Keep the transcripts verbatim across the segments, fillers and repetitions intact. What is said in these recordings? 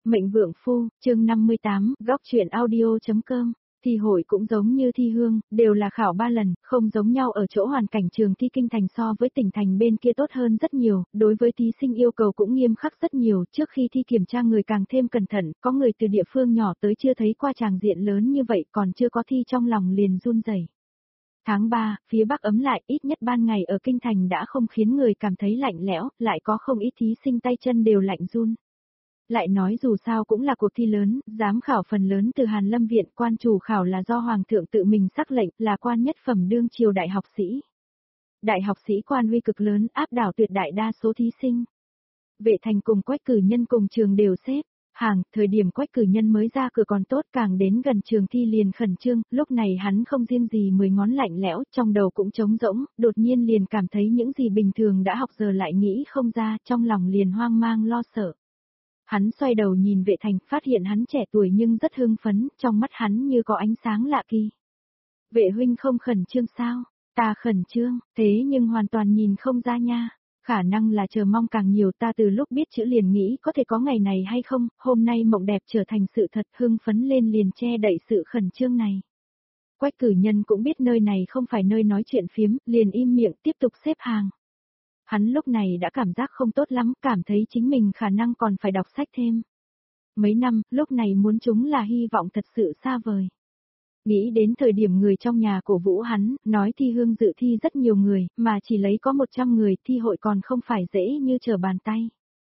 Mệnh Vượng Phu, chương năm mươi tám, góc truyện audio.com. Thi hội cũng giống như thi hương, đều là khảo ba lần, không giống nhau ở chỗ hoàn cảnh trường thi kinh thành so với tỉnh thành bên kia tốt hơn rất nhiều, đối với thí sinh yêu cầu cũng nghiêm khắc rất nhiều, trước khi thi kiểm tra người càng thêm cẩn thận, có người từ địa phương nhỏ tới chưa thấy qua tràng diện lớn như vậy còn chưa có thi trong lòng liền run rẩy. Tháng ba, phía Bắc ấm lại, ít nhất ban ngày ở kinh thành đã không khiến người cảm thấy lạnh lẽo, lại có không ít thí sinh tay chân đều lạnh run. Lại nói dù sao cũng là cuộc thi lớn, giám khảo phần lớn từ Hàn Lâm Viện, quan chủ khảo là do Hoàng thượng tự mình sắc lệnh, là quan nhất phẩm đương triều đại học sĩ. Đại học sĩ quan uy cực lớn, áp đảo tuyệt đại đa số thí sinh. Vệ Thành cùng Quách Cử Nhân cùng trường đều xếp hàng, thời điểm Quách Cử Nhân mới ra cửa còn tốt, càng đến gần trường thi liền khẩn trương, lúc này hắn không riêng gì mười ngón lạnh lẽo, trong đầu cũng trống rỗng, đột nhiên liền cảm thấy những gì bình thường đã học giờ lại nghĩ không ra, trong lòng liền hoang mang lo sợ. Hắn xoay đầu nhìn Vệ Thành, phát hiện hắn trẻ tuổi nhưng rất hưng phấn, trong mắt hắn như có ánh sáng lạ kỳ. Vệ huynh không khẩn trương sao? Ta khẩn trương, thế nhưng hoàn toàn nhìn không ra nha. Khả năng là chờ mong càng nhiều, ta từ lúc biết chữ liền nghĩ có thể có ngày này hay không, hôm nay mộng đẹp trở thành sự thật, hưng phấn lên liền che đậy sự khẩn trương này. Quách Cử Nhân cũng biết nơi này không phải nơi nói chuyện phiếm, liền im miệng tiếp tục xếp hàng. Hắn lúc này đã cảm giác không tốt lắm, cảm thấy chính mình khả năng còn phải đọc sách thêm. Mấy năm, lúc này muốn chúng là hy vọng thật sự xa vời. Nghĩ đến thời điểm người trong nhà cổ vũ hắn, nói thi hương dự thi rất nhiều người, mà chỉ lấy có một trăm người, thi hội còn không phải dễ như trở bàn tay.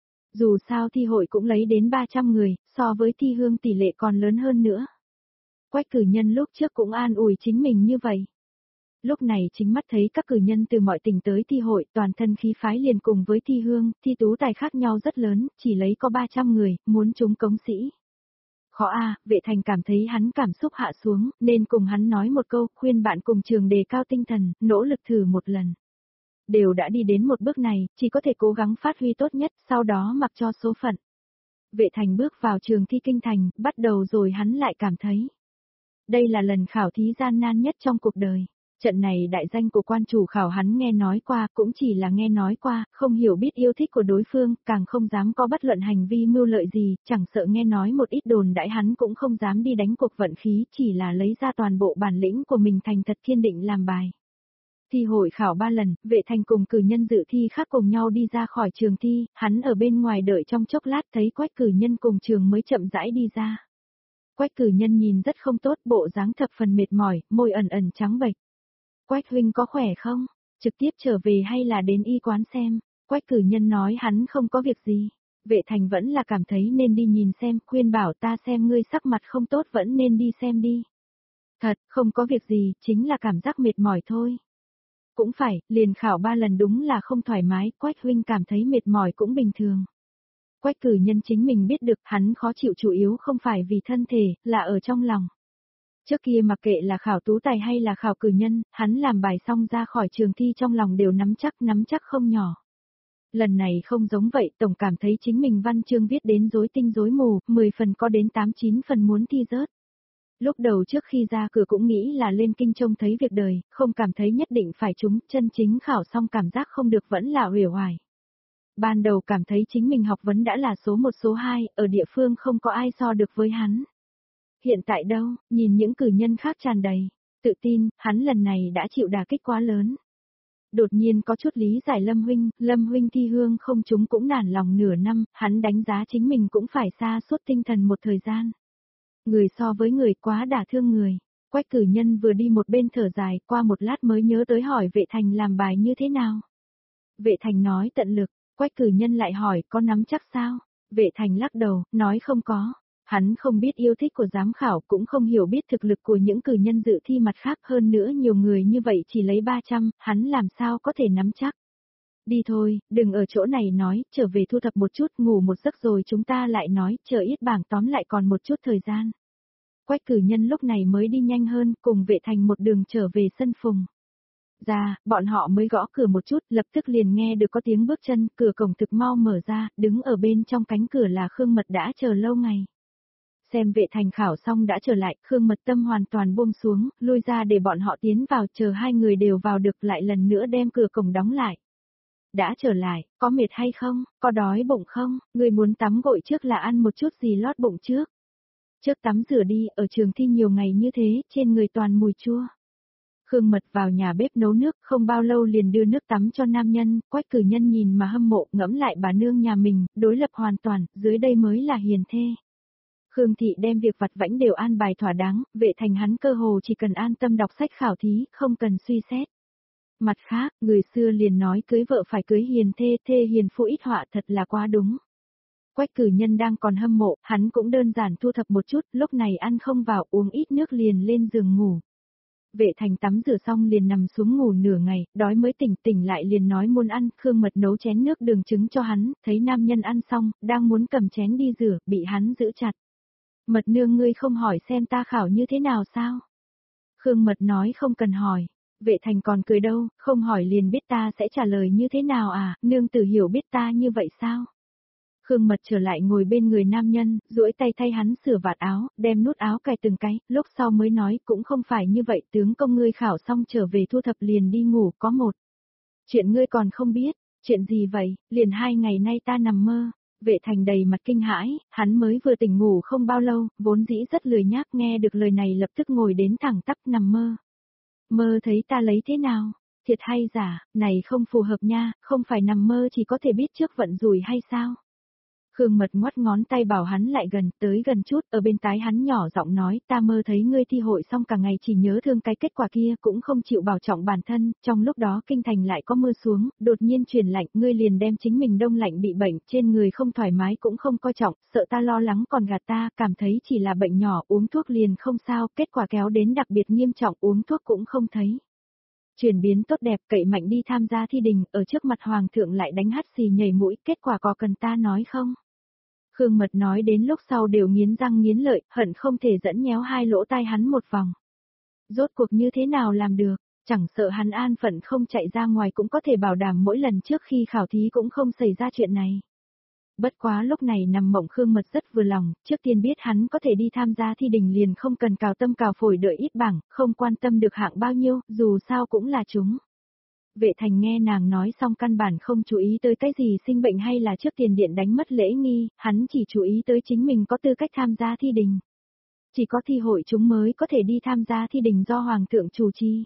Dù sao thi hội cũng lấy đến ba trăm người, so với thi hương tỷ lệ còn lớn hơn nữa. Quách Cử Nhân lúc trước cũng an ủi chính mình như vậy. Lúc này chính mắt thấy các cử nhân từ mọi tỉnh tới thi hội, toàn thân khí phái liền cùng với thi hương, thi tú tài khác nhau rất lớn, chỉ lấy có ba trăm người, muốn chúng cống sĩ. Khó a, à, Vệ Thành cảm thấy hắn cảm xúc hạ xuống, nên cùng hắn nói một câu, khuyên bạn cùng trường đề cao tinh thần, nỗ lực thử một lần. Đều đã đi đến một bước này, chỉ có thể cố gắng phát huy tốt nhất, sau đó mặc cho số phận. Vệ Thành bước vào trường thi kinh thành, bắt đầu rồi hắn lại cảm thấy. Đây là lần khảo thí gian nan nhất trong cuộc đời. Trận này đại danh của quan chủ khảo hắn nghe nói qua, cũng chỉ là nghe nói qua, không hiểu biết yêu thích của đối phương, càng không dám có bất luận hành vi mưu lợi gì, chẳng sợ nghe nói một ít đồn đãi hắn cũng không dám đi đánh cuộc vận khí, chỉ là lấy ra toàn bộ bản lĩnh của mình thành thật kiên định làm bài. Thi hội khảo ba lần, Vệ Thành cùng cử nhân dự thi khác cùng nhau đi ra khỏi trường thi, hắn ở bên ngoài đợi trong chốc lát thấy Quách Cử Nhân cùng trường mới chậm rãi đi ra. Quách Cử Nhân nhìn rất không tốt, bộ dáng thập phần mệt mỏi, môi ẩn ẩn trắng bệch. Quách huynh có khỏe không? Trực tiếp trở về hay là đến y quán xem? Quách Cử Nhân nói hắn không có việc gì. Vệ Thành vẫn là cảm thấy nên đi nhìn xem, khuyên bảo ta xem ngươi sắc mặt không tốt vẫn nên đi xem đi. Thật, không có việc gì, chính là cảm giác mệt mỏi thôi. Cũng phải, liền khảo ba lần đúng là không thoải mái, Quách huynh cảm thấy mệt mỏi cũng bình thường. Quách Cử Nhân chính mình biết được hắn khó chịu chủ yếu không phải vì thân thể, là ở trong lòng. Trước kia mặc kệ là khảo tú tài hay là khảo cử nhân, hắn làm bài xong ra khỏi trường thi trong lòng đều nắm chắc, nắm chắc không nhỏ. Lần này không giống vậy, tổng cảm thấy chính mình văn chương viết đến rối tinh rối mù, mười phần có đến tám chín phần muốn thi rớt. Lúc đầu trước khi ra cửa cũng nghĩ là lên kinh trông thấy việc đời, không cảm thấy nhất định phải trúng, chân chính khảo xong cảm giác không được vẫn là uể oải. Ban đầu cảm thấy chính mình học vấn đã là số một số hai, ở địa phương không có ai so được với hắn. Hiện tại đâu, nhìn những cử nhân khác tràn đầy, tự tin, hắn lần này đã chịu đả kích quá lớn. Đột nhiên có chút lý giải Lâm huynh, Lâm huynh thi hương không trúng cũng nản lòng nửa năm, hắn đánh giá chính mình cũng phải xa suốt tinh thần một thời gian. Người so với người quá đả thương người. Quách Cử Nhân vừa đi một bên thở dài, qua một lát mới nhớ tới hỏi Vệ Thành làm bài như thế nào. Vệ Thành nói tận lực, Quách Cử Nhân lại hỏi có nắm chắc sao? Vệ Thành lắc đầu, nói không có. Hắn không biết yêu thích của giám khảo, cũng không hiểu biết thực lực của những cử nhân dự thi mặt khác, hơn nữa nhiều người như vậy chỉ lấy ba trăm, hắn làm sao có thể nắm chắc. Đi thôi, đừng ở chỗ này nói, trở về thu thập một chút, ngủ một giấc rồi chúng ta lại nói, chờ ít bảng tóm lại còn một chút thời gian. Quách Cử Nhân lúc này mới đi nhanh hơn, cùng Vệ Thành một đường trở về sân phùng. Ra, bọn họ mới gõ cửa một chút, lập tức liền nghe được có tiếng bước chân, cửa cổng thực mau mở ra, đứng ở bên trong cánh cửa là Khương Mật đã chờ lâu ngày. Xem Vệ Thành khảo xong đã trở lại, Khương Mật tâm hoàn toàn buông xuống, lui ra để bọn họ tiến vào, chờ hai người đều vào được lại lần nữa đem cửa cổng đóng lại. đã trở lại, có mệt hay không, có đói bụng không, ngươi muốn tắm gội trước là ăn một chút gì lót bụng trước. Trước tắm rửa đi, ở trường thi nhiều ngày như thế, trên người toàn mùi chua. Khương Mật vào nhà bếp nấu nước, không bao lâu liền đưa nước tắm cho nam nhân, Quách Cử Nhân nhìn mà hâm mộ, ngẫm lại bà nương nhà mình, đối lập hoàn toàn, dưới đây mới là hiền thê. Khương Thị đem việc vặt vãnh đều an bài thỏa đáng, Vệ Thành hắn cơ hồ chỉ cần an tâm đọc sách khảo thí, không cần suy xét. Mặt khác, người xưa liền nói cưới vợ phải cưới hiền thê, thê hiền phụ ít họa thật là quá đúng. Quách Cử Nhân đang còn hâm mộ, hắn cũng đơn giản thu thập một chút, lúc này ăn không vào uống ít nước liền lên giường ngủ. Vệ Thành tắm rửa xong liền nằm xuống ngủ nửa ngày, đói mới tỉnh tỉnh lại liền nói muốn ăn, Khương Mật nấu chén nước đường trứng cho hắn, thấy nam nhân ăn xong, đang muốn cầm chén đi rửa, bị hắn giữ chặt. Mật nương ngươi không hỏi xem ta khảo như thế nào sao? Khương Mật nói không cần hỏi. Vệ Thành còn cười đâu, không hỏi liền biết ta sẽ trả lời như thế nào à, nương tử hiểu biết ta như vậy sao? Khương Mật trở lại ngồi bên người nam nhân, duỗi tay thay hắn sửa vạt áo, đem nút áo cài từng cái, lúc sau mới nói cũng không phải như vậy, tướng công ngươi khảo xong trở về thu thập liền đi ngủ, có một. Chuyện ngươi còn không biết, chuyện gì vậy, liền hai ngày nay ta nằm mơ. Vệ Thành đầy mặt kinh hãi, hắn mới vừa tỉnh ngủ không bao lâu, vốn dĩ rất lười nhác, nghe được lời này lập tức ngồi đến thẳng tắp nằm mơ. Mơ thấy ta lấy thế nào? Thiệt hay giả, này không phù hợp nha, không phải nằm mơ chỉ có thể biết trước vận rủi hay sao? Khương Mật ngoắt ngón tay bảo hắn lại gần, tới gần chút, ở bên tai hắn nhỏ giọng nói, ta mơ thấy ngươi thi hội xong cả ngày chỉ nhớ thương cái kết quả kia, cũng không chịu bảo trọng bản thân, trong lúc đó kinh thành lại có mưa xuống, đột nhiên chuyển lạnh, ngươi liền đem chính mình đông lạnh bị bệnh, trên người không thoải mái cũng không coi trọng, sợ ta lo lắng còn gạt ta, cảm thấy chỉ là bệnh nhỏ, uống thuốc liền không sao, kết quả kéo đến đặc biệt nghiêm trọng, uống thuốc cũng không thấy. Chuyển biến tốt đẹp, cậy mạnh đi tham gia thi đình, ở trước mặt hoàng thượng lại đánh hắt xì nhảy mũi, kết quả có cần ta nói không? Khương Mật nói đến lúc sau đều nghiến răng nghiến lợi, hận không thể dẫn nhéo hai lỗ tai hắn một vòng. Rốt cuộc như thế nào làm được, chẳng sợ hắn an phận không chạy ra ngoài cũng có thể bảo đảm mỗi lần trước khi khảo thí cũng không xảy ra chuyện này. Bất quá lúc này nằm mộng Khương Mật rất vừa lòng, trước tiên biết hắn có thể đi tham gia thi đình liền không cần cào tâm cào phổi đợi ít bảng, không quan tâm được hạng bao nhiêu, dù sao cũng là chúng. Vệ Thành nghe nàng nói xong căn bản không chú ý tới cái gì sinh bệnh hay là trước tiền điện đánh mất lễ nghi, hắn chỉ chú ý tới chính mình có tư cách tham gia thi đình. Chỉ có thi hội chúng mới có thể đi tham gia thi đình do Hoàng thượng chủ trì.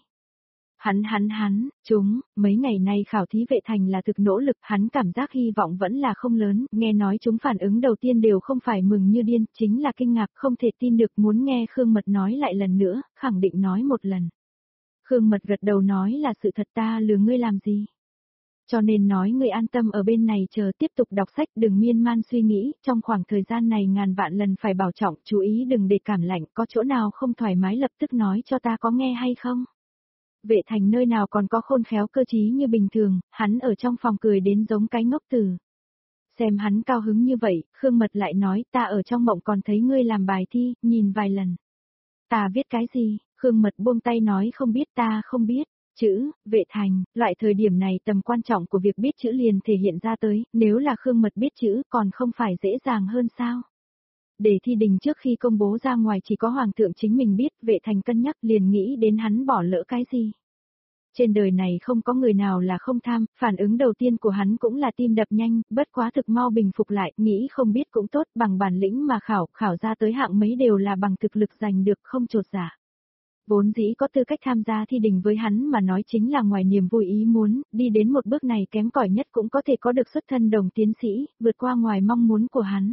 Hắn hắn hắn, chúng, mấy ngày nay khảo thí Vệ Thành là thực nỗ lực, hắn cảm giác hy vọng vẫn là không lớn, nghe nói chúng phản ứng đầu tiên đều không phải mừng như điên, chính là kinh ngạc, không thể tin được, muốn nghe Khương Mật nói lại lần nữa, khẳng định nói một lần. Khương Mật gật đầu nói là sự thật, ta lừa ngươi làm gì. Cho nên nói ngươi an tâm ở bên này chờ tiếp tục đọc sách, đừng miên man suy nghĩ, trong khoảng thời gian này ngàn vạn lần phải bảo trọng, chú ý đừng để cảm lạnh, có chỗ nào không thoải mái lập tức nói cho ta có nghe hay không. Vệ Thành nơi nào còn có khôn khéo cơ trí như bình thường, hắn ở trong phòng cười đến giống cái ngốc tử. Xem hắn cao hứng như vậy, Khương Mật lại nói ta ở trong mộng còn thấy ngươi làm bài thi, nhìn vài lần. Ta viết cái gì? Khương Mật buông tay nói không biết, ta không biết. Chữ, Vệ Thành, loại thời điểm này tầm quan trọng của việc biết chữ liền thể hiện ra tới, nếu là Khương Mật biết chữ còn không phải dễ dàng hơn sao. Để thi đình trước khi công bố ra ngoài chỉ có Hoàng thượng chính mình biết, Vệ Thành cân nhắc liền nghĩ đến hắn bỏ lỡ cái gì. Trên đời này không có người nào là không tham, phản ứng đầu tiên của hắn cũng là tim đập nhanh, bất quá thực mau bình phục lại, nghĩ không biết cũng tốt, bằng bản lĩnh mà khảo, khảo ra tới hạng mấy đều là bằng thực lực giành được, không trột dạ. Vốn dĩ có tư cách tham gia thi đình với hắn mà nói chính là ngoài niềm vui ý muốn, đi đến một bước này kém cỏi nhất cũng có thể có được xuất thân đồng tiến sĩ, vượt qua ngoài mong muốn của hắn.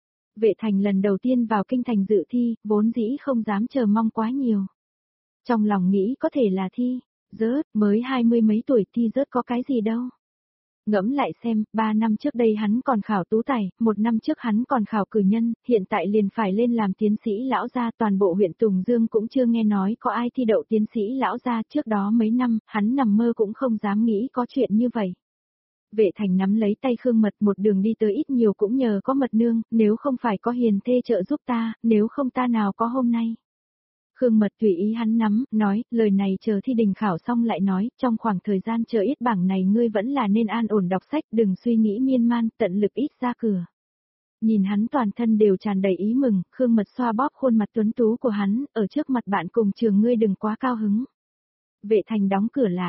Vệ Thành lần đầu tiên vào kinh thành dự thi, vốn dĩ không dám chờ mong quá nhiều. Trong lòng nghĩ có thể là thi, rớt, mới hai mươi mấy tuổi thi rớt có cái gì đâu. Ngẫm lại xem, ba năm trước đây hắn còn khảo tú tài, một năm trước hắn còn khảo cử nhân, hiện tại liền phải lên làm tiến sĩ lão gia, toàn bộ huyện Tùng Dương cũng chưa nghe nói có ai thi đậu tiến sĩ lão gia, trước đó mấy năm, hắn nằm mơ cũng không dám nghĩ có chuyện như vậy. Vệ Thành nắm lấy tay Khương Mật, một đường đi tới ít nhiều cũng nhờ có Mật nương, nếu không phải có hiền thê trợ giúp ta, nếu không ta nào có hôm nay. Khương Mật tùy ý hắn nắm, nói, lời này chờ thi đình khảo xong lại nói, trong khoảng thời gian chờ ít bảng này ngươi vẫn là nên an ổn đọc sách, đừng suy nghĩ miên man, tận lực ít ra cửa. Nhìn hắn toàn thân đều tràn đầy ý mừng, Khương Mật xoa bóp khuôn mặt tuấn tú của hắn, ở trước mặt bạn cùng trường ngươi đừng quá cao hứng. Vệ Thành đóng cửa lại,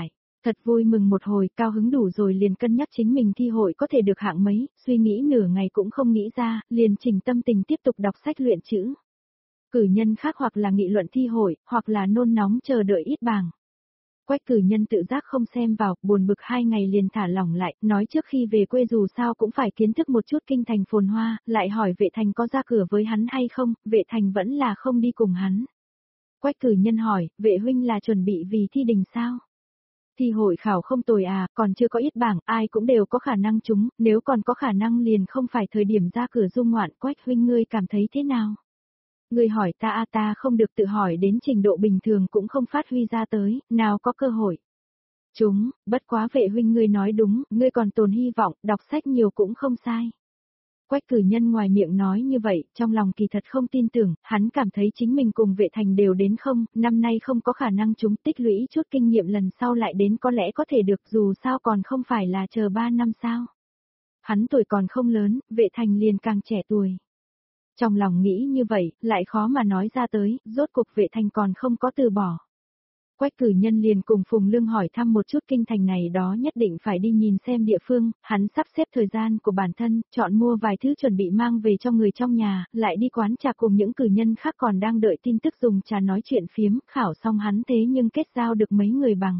Thật vui mừng một hồi, cao hứng đủ rồi liền cân nhắc chính mình thi hội có thể được hạng mấy, suy nghĩ nửa ngày cũng không nghĩ ra, liền chỉnh tâm tình tiếp tục đọc sách luyện chữ. Cử nhân khác hoặc là nghị luận thi hội, hoặc là nôn nóng chờ đợi ít bảng. Quách cử nhân tự giác không xem vào, buồn bực hai ngày liền thả lỏng lại, nói trước khi về quê dù sao cũng phải kiến thức một chút kinh thành phồn hoa, lại hỏi vệ thành có ra cửa với hắn hay không, vệ thành vẫn là không đi cùng hắn. Quách cử nhân hỏi, vệ huynh là chuẩn bị vì thi đình sao? Thi hội khảo không tồi à, còn chưa có ít bảng, ai cũng đều có khả năng trúng, nếu còn có khả năng liền không phải thời điểm ra cửa du ngoạn. Quách huynh ngươi cảm thấy thế nào? Ngươi hỏi ta a ta không được tự hỏi đến trình độ bình thường cũng không phát huy ra tới, nào có cơ hội. Chúng, bất quá vệ huynh ngươi nói đúng, ngươi còn tồn hy vọng, đọc sách nhiều cũng không sai. Quách cử nhân ngoài miệng nói như vậy, trong lòng kỳ thật không tin tưởng, hắn cảm thấy chính mình cùng vệ thành đều đến không, năm nay không có khả năng chúng tích lũy chút kinh nghiệm lần sau lại đến có lẽ có thể được dù sao còn không phải là chờ ba năm sao. Hắn tuổi còn không lớn, vệ thành liền càng trẻ tuổi. Trong lòng nghĩ như vậy, lại khó mà nói ra tới, rốt cuộc vệ thành còn không có từ bỏ. Quách cử nhân liền cùng Phùng Lương hỏi thăm một chút kinh thành này đó nhất định phải đi nhìn xem địa phương, hắn sắp xếp thời gian của bản thân, chọn mua vài thứ chuẩn bị mang về cho người trong nhà, lại đi quán trà cùng những cử nhân khác còn đang đợi tin tức dùng trà nói chuyện phiếm, khảo xong hắn thế nhưng kết giao được mấy người bằng.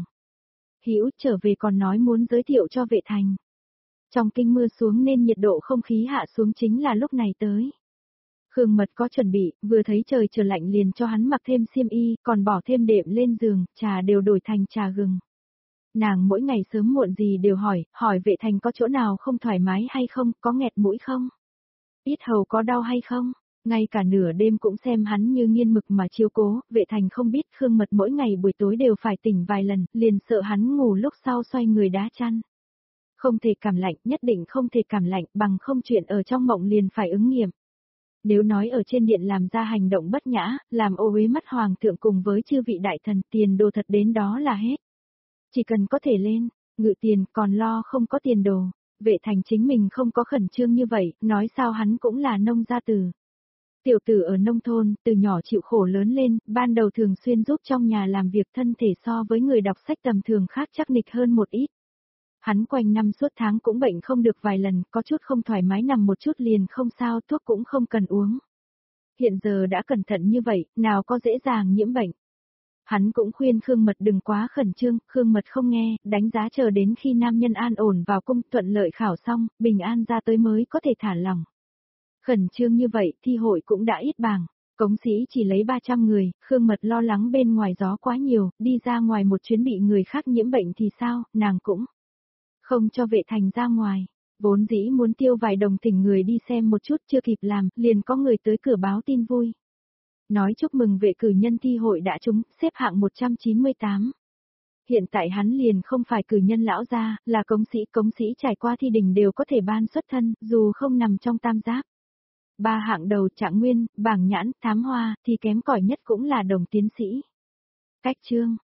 Hữu trở về còn nói muốn giới thiệu cho vệ thành. Trong kinh mưa xuống nên nhiệt độ không khí hạ xuống chính là lúc này tới. Khương Mật có chuẩn bị, vừa thấy trời trở lạnh liền cho hắn mặc thêm xiêm y, còn bỏ thêm đệm lên giường, trà đều đổi thành trà gừng. Nàng mỗi ngày sớm muộn gì đều hỏi, hỏi vệ thành có chỗ nào không thoải mái hay không, có nghẹt mũi không? Yết hầu có đau hay không? Ngay cả nửa đêm cũng xem hắn như nghiên mực mà chiếu cố, vệ thành không biết Khương Mật mỗi ngày buổi tối đều phải tỉnh vài lần, liền sợ hắn ngủ lúc sau xoay người đá chăn. Không thể cảm lạnh, nhất định không thể cảm lạnh, bằng không chuyện ở trong mộng liền phải ứng nghiệm. Nếu nói ở trên điện làm ra hành động bất nhã, làm ô uế mắt hoàng thượng cùng với chư vị đại thần, tiền đồ thật đến đó là hết. Chỉ cần có thể lên, ngự tiền, còn lo không có tiền đồ. Vệ thành chính mình không có khẩn trương như vậy, nói sao hắn cũng là nông gia tử. Tiểu tử ở nông thôn, từ nhỏ chịu khổ lớn lên, ban đầu thường xuyên giúp trong nhà làm việc, thân thể so với người đọc sách tầm thường khác chắc nịch hơn một ít. Hắn quanh năm suốt tháng cũng bệnh không được vài lần, có chút không thoải mái nằm một chút liền không sao, thuốc cũng không cần uống. Hiện giờ đã cẩn thận như vậy, nào có dễ dàng nhiễm bệnh. Hắn cũng khuyên Khương Mật đừng quá khẩn trương, Khương Mật không nghe, đánh giá chờ đến khi nam nhân an ổn vào cung thuận lợi khảo xong, bình an ra tới mới có thể thả lòng. Khẩn trương như vậy, thi hội cũng đã ít bảng, cống sĩ chỉ lấy ba trăm người, Khương Mật lo lắng bên ngoài gió quá nhiều, đi ra ngoài một chuyến bị người khác nhiễm bệnh thì sao, nàng cũng không cho vệ thành ra ngoài, vốn dĩ muốn tiêu vài đồng thỉnh người đi xem một chút chưa kịp làm, liền có người tới cửa báo tin vui. Nói chúc mừng vệ cử nhân thi hội đã trúng, xếp hạng một trăm chín mươi tám. Hiện tại hắn liền không phải cử nhân lão gia, là cống sĩ, cống sĩ trải qua thi đình đều có thể ban xuất thân, dù không nằm trong tam giáp. Ba hạng đầu trạng nguyên, bảng nhãn, thám hoa, thì kém cỏi nhất cũng là đồng tiến sĩ. Cách chương